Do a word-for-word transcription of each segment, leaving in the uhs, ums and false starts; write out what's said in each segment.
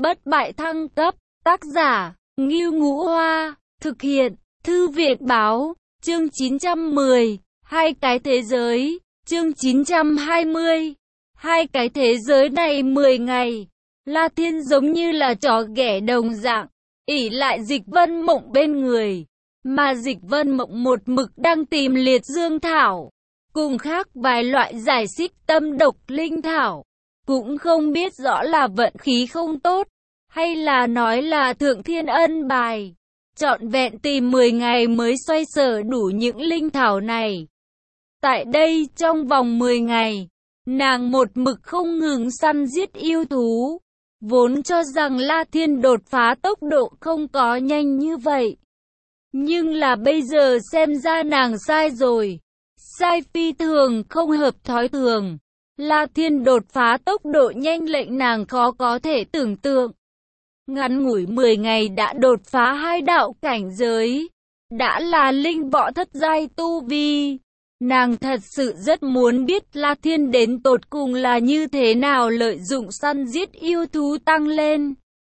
bất bại thăng cấp, tác giả, Ngưu Ngũ Hoa, thực hiện, Thư viện Báo, chương chín trăm mười, hai cái thế giới, chương chín trăm hai mươi, hai cái thế giới này mười ngày, La Thiên giống như là chó ghẻ đồng dạng, ỷ lại Dịch Vân Mộng bên người, mà Dịch Vân Mộng một mực đang tìm liệt dương thảo, cùng khác vài loại giải xích tâm độc linh thảo, cũng không biết rõ là vận khí không tốt, hay là nói là thượng thiên ân bài, trọn vẹn tìm mười ngày mới xoay sở đủ những linh thảo này. Tại đây trong vòng mười ngày, nàng một mực không ngừng săn giết yêu thú, vốn cho rằng La Thiên đột phá tốc độ không có nhanh như vậy. Nhưng là bây giờ xem ra nàng sai rồi, sai phi thường không hợp thói thường. La Thiên đột phá tốc độ nhanh lệnh nàng khó có thể tưởng tượng. Ngắn ngủi mười ngày đã đột phá hai đạo cảnh giới, đã là linh võ thất giai tu vi. Nàng thật sự rất muốn biết La Thiên đến tột cùng là như thế nào lợi dụng săn giết yêu thú tăng lên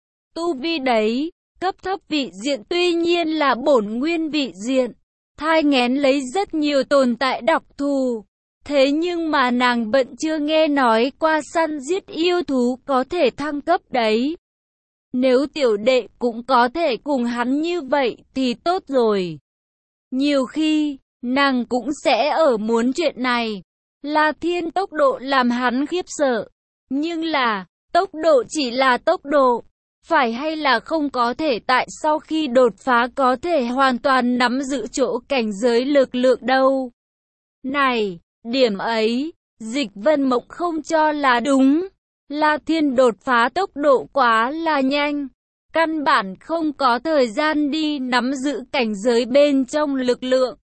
tu vi đấy. Cấp thấp vị diện tuy nhiên là bổn nguyên vị diện, thai nghén lấy rất nhiều tồn tại đặc thù. Thế nhưng mà nàng vẫn chưa nghe nói qua săn giết yêu thú có thể thăng cấp đấy. Nếu tiểu đệ cũng có thể cùng hắn như vậy thì tốt rồi. Nhiều khi, nàng cũng sẽ ở muốn chuyện này. La Thiên tốc độ làm hắn khiếp sợ. Nhưng là, tốc độ chỉ là tốc độ. Phải hay là không có thể tại sau khi đột phá có thể hoàn toàn nắm giữ chỗ cảnh giới lực lượng đâu. Này, điểm ấy, Dịch Vân Mộng không cho là đúng. La Thiên đột phá tốc độ quá là nhanh. Căn bản không có thời gian đi nắm giữ cảnh giới bên trong lực lượng.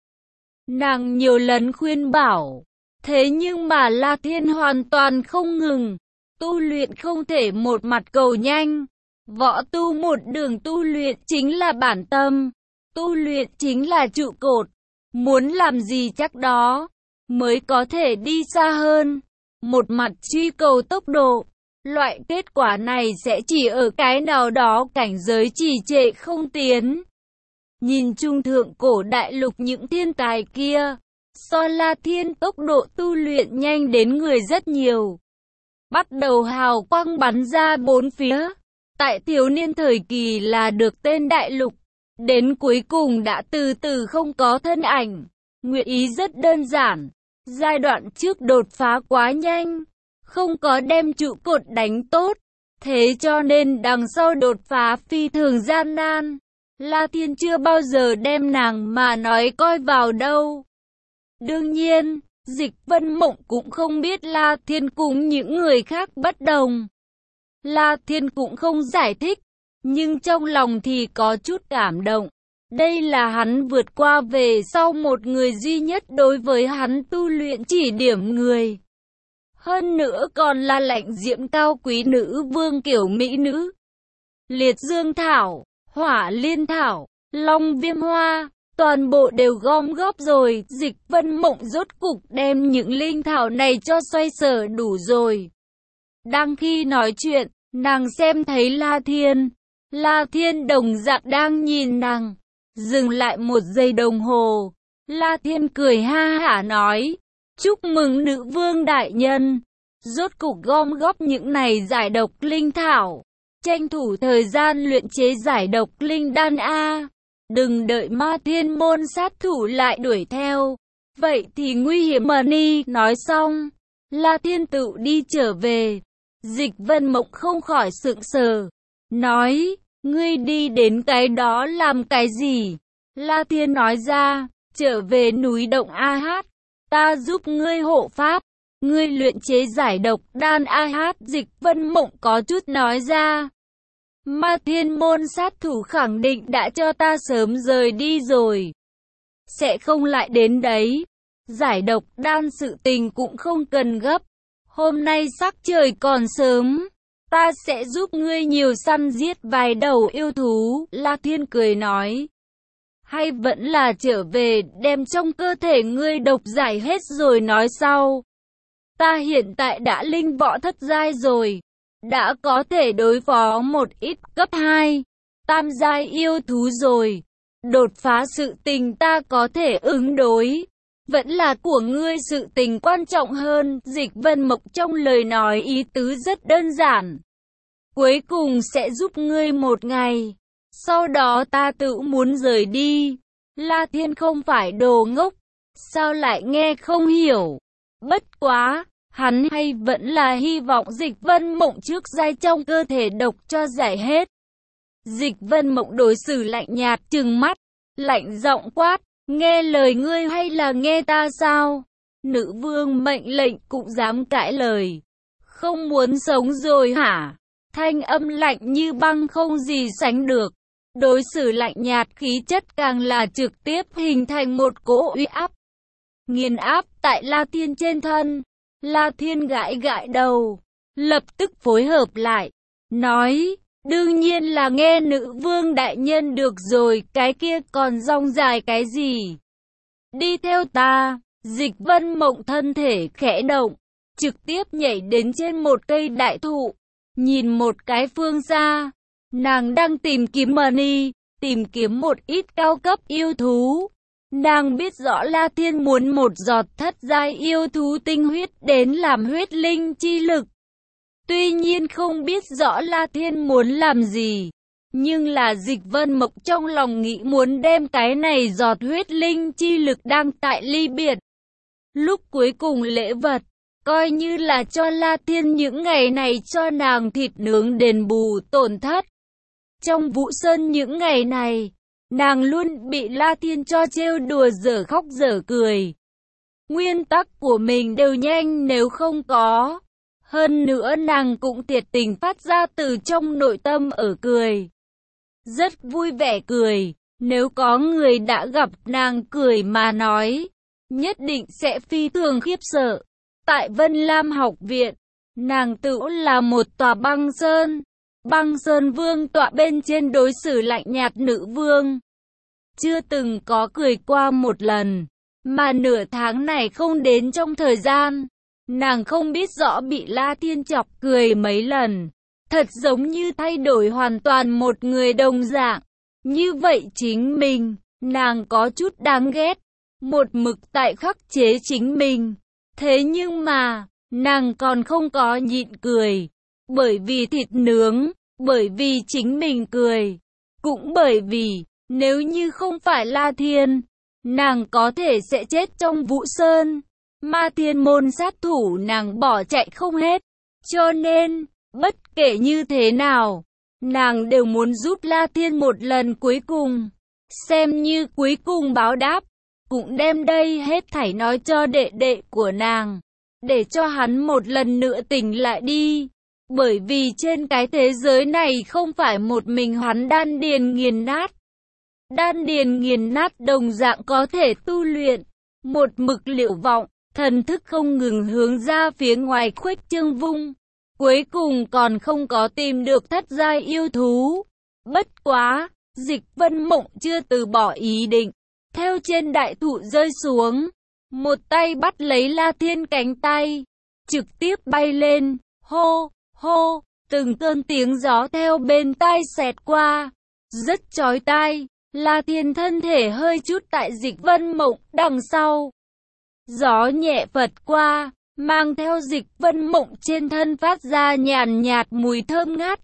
Nàng nhiều lần khuyên bảo. Thế nhưng mà La Thiên hoàn toàn không ngừng. Tu luyện không thể một mặt cầu nhanh. Võ tu một đường tu luyện chính là bản tâm, tu luyện chính là trụ cột, muốn làm gì chắc đó, mới có thể đi xa hơn. Một mặt truy cầu tốc độ, loại kết quả này sẽ chỉ ở cái nào đó cảnh giới trì trệ không tiến. Nhìn trung thượng cổ đại lục những thiên tài kia, so La Thiên tốc độ tu luyện nhanh đến người rất nhiều. Bắt đầu hào quang bắn ra bốn phía. Tại thiếu niên thời kỳ là được tên đại lục, đến cuối cùng đã từ từ không có thân ảnh. Nguyện ý rất đơn giản, giai đoạn trước đột phá quá nhanh, không có đem trụ cột đánh tốt, thế cho nên đằng sau đột phá phi thường gian nan. La Thiên chưa bao giờ đem nàng mà nói coi vào đâu. Đương nhiên, Dịch Vân Mộng cũng không biết La Thiên cùng những người khác bất đồng. La Thiên cũng không giải thích, nhưng trong lòng thì có chút cảm động. Đây là hắn vượt qua về sau một người duy nhất đối với hắn tu luyện chỉ điểm người. Hơn nữa còn là lãnh diễm cao quý nữ vương kiểu mỹ nữ. Liệt dương thảo, hỏa liên thảo, long viêm hoa, toàn bộ đều gom góp rồi. Dịch Vân Mộng rốt cục đem những linh thảo này cho xoay sở đủ rồi. Đang khi nói chuyện, nàng xem thấy La Thiên. La Thiên đồng dạng đang nhìn nàng. Dừng lại một giây đồng hồ. La Thiên cười ha hả nói. Chúc mừng nữ vương đại nhân. Rốt cục gom góp những này giải độc linh thảo. Tranh thủ thời gian luyện chế giải độc linh đan A. Đừng đợi Ma Thiên môn sát thủ lại đuổi theo. Vậy thì nguy hiểm mà ni. Nói xong, La Thiên tự đi trở về. Dịch Vân Mộng không khỏi sững sờ, nói, ngươi đi đến cái đó làm cái gì? La Thiên nói ra, trở về núi động A Hát, ta giúp ngươi hộ pháp, ngươi luyện chế giải độc đan A Hát. Dịch Vân Mộng có chút nói ra, Ma Thiên môn sát thủ khẳng định đã cho ta sớm rời đi rồi, sẽ không lại đến đấy. Giải độc đan sự tình cũng không cần gấp. Hôm nay sắc trời còn sớm, ta sẽ giúp ngươi nhiều săn giết vài đầu yêu thú. La Thiên cười nói, hay vẫn là trở về đem trong cơ thể ngươi độc giải hết rồi nói sau. Ta hiện tại đã linh võ thất giai rồi, đã có thể đối phó một ít cấp hai, tam giai yêu thú rồi. Đột phá sự tình ta có thể ứng đối. Vẫn là của ngươi sự tình quan trọng hơn. Dịch Vân Mộng trong lời nói ý tứ rất đơn giản. Cuối cùng sẽ giúp ngươi một ngày. Sau đó ta tự muốn rời đi. La Thiên không phải đồ ngốc. Sao lại nghe không hiểu? Bất quá, hắn hay vẫn là hy vọng Dịch Vân Mộng trước giai trong cơ thể độc cho giải hết. Dịch Vân Mộng đối xử lạnh nhạt trừng mắt, lạnh giọng quát, nghe lời ngươi hay là nghe ta sao? Nữ vương mệnh lệnh cũng dám cãi lời. Không muốn sống rồi hả? Thanh âm lạnh như băng không gì sánh được. Đối xử lạnh nhạt khí chất càng là trực tiếp hình thành một cỗ uy áp. Nghiền áp tại La Thiên trên thân. La Thiên gãi gãi đầu, lập tức phối hợp lại, nói, đương nhiên là nghe nữ vương đại nhân được rồi, cái kia còn rong dài cái gì? Đi theo ta. Dịch Vân Mộng thân thể khẽ động, trực tiếp nhảy đến trên một cây đại thụ, nhìn một cái phương xa, nàng đang tìm kiếm money, tìm kiếm một ít cao cấp yêu thú. Nàng biết rõ La Thiên muốn một giọt thất giai yêu thú tinh huyết đến làm huyết linh chi lực. Tuy nhiên không biết rõ La Thiên muốn làm gì, nhưng là Dịch Vân Mộng trong lòng nghĩ muốn đem cái này giọt huyết linh chi lực đang tại ly biệt. Lúc cuối cùng lễ vật, coi như là cho La Thiên những ngày này cho nàng thịt nướng đền bù tổn thất. Trong Vũ Sơn những ngày này, nàng luôn bị La Thiên cho trêu đùa dở khóc dở cười. Nguyên tắc của mình đều nhanh nếu không có. Hơn nữa nàng cũng thiệt tình phát ra từ trong nội tâm ở cười. Rất vui vẻ cười. Nếu có người đã gặp nàng cười mà nói, nhất định sẽ phi thường khiếp sợ. Tại Vân Lam học viện, nàng tự là một tòa băng sơn. Băng sơn vương tọa bên trên đối xử lạnh nhạt nữ vương. Chưa từng có cười qua một lần, mà nửa tháng này không đến trong thời gian, nàng không biết rõ bị La Thiên chọc cười mấy lần, thật giống như thay đổi hoàn toàn một người đồng dạng. Như vậy chính mình, nàng có chút đáng ghét, một mực tại khắc chế chính mình. Thế nhưng mà, nàng còn không có nhịn cười, bởi vì thịt nướng, bởi vì chính mình cười, cũng bởi vì nếu như không phải La Thiên, nàng có thể sẽ chết trong Vũ Sơn. Ma Thiên môn sát thủ nàng bỏ chạy không hết. Cho nên, bất kể như thế nào, nàng đều muốn giúp La Thiên một lần cuối cùng. Xem như cuối cùng báo đáp. Cũng đem đây hết thảy nói cho đệ đệ của nàng. Để cho hắn một lần nữa tỉnh lại đi. Bởi vì trên cái thế giới này không phải một mình hắn đan điền nghiền nát. Đan điền nghiền nát đồng dạng có thể tu luyện. Một mực liệu vọng, thần thức không ngừng hướng ra phía ngoài khuếch trương vung. Cuối cùng còn không có tìm được thất giai yêu thú. Bất quá, Dịch Vân Mộng chưa từ bỏ ý định. Theo trên đại thụ rơi xuống, một tay bắt lấy La Thiên cánh tay, trực tiếp bay lên, hô, hô, từng cơn tiếng gió theo bên tai xẹt qua, rất chói tai. La Thiên thân thể hơi chút tại Dịch Vân Mộng đằng sau. Gió nhẹ phật qua, mang theo Dịch Vân Mộng trên thân phát ra nhàn nhạt mùi thơm ngát,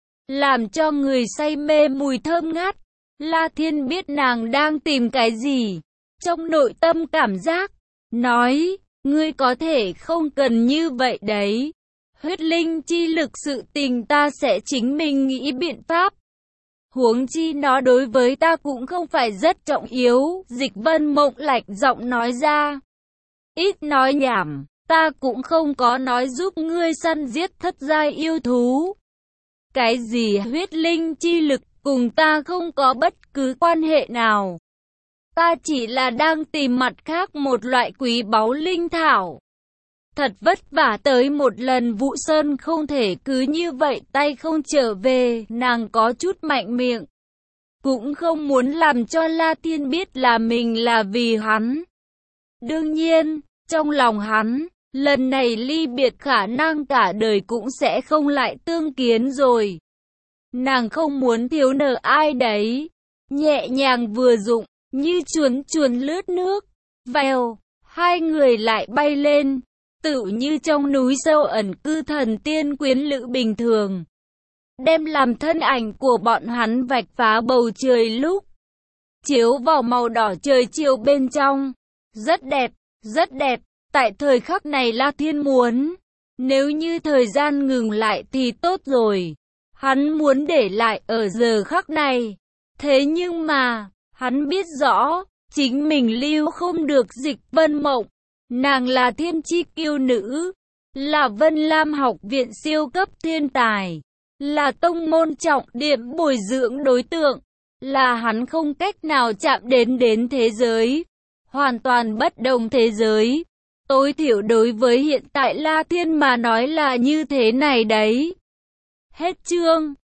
làm cho người say mê mùi thơm ngát. La Thiên biết nàng đang tìm cái gì, trong nội tâm cảm giác, nói, ngươi có thể không cần như vậy đấy. Huyết linh chi lực sự tình ta sẽ chính mình nghĩ biện pháp. Huống chi nó đối với ta cũng không phải rất trọng yếu. Dịch Vân Mộng lạnh giọng nói ra. Ít nói nhảm, ta cũng không có nói giúp ngươi săn giết thất giai yêu thú. Cái gì huyết linh chi lực cùng ta không có bất cứ quan hệ nào. Ta chỉ là đang tìm mặt khác một loại quý báu linh thảo. Thật vất vả tới một lần Vũ Sơn không thể cứ như vậy tay không trở về. Nàng có chút mạnh miệng. Cũng không muốn làm cho La Thiên biết là mình là vì hắn. Đương nhiên, trong lòng hắn, Lần này ly biệt khả năng cả đời cũng sẽ không lại tương kiến rồi. Nàng không muốn thiếu nợ ai đấy. Nhẹ nhàng vừa dụng, như chuồn chuồn lướt nước. Vèo, hai người lại bay lên, tựu như trong núi sâu ẩn cư thần tiên quyến lữ bình thường. Đem làm thân ảnh của bọn hắn vạch phá bầu trời lúc chiếu vào màu đỏ trời chiều bên trong. Rất đẹp, rất đẹp. Tại thời khắc này La Thiên muốn, nếu như thời gian ngừng lại thì tốt rồi. Hắn muốn để lại ở giờ khắc này. Thế nhưng mà, hắn biết rõ, chính mình lưu không được Dịch Vân Mộng. Nàng là thiên chi kiêu nữ, là Vân Lam học viện siêu cấp thiên tài, là tông môn trọng điểm bồi dưỡng đối tượng, là hắn không cách nào chạm đến đến thế giới. Hoàn toàn bất đồng thế giới. Tối thiểu đối với hiện tại La Thiên mà nói là như thế này đấy. Hết chương.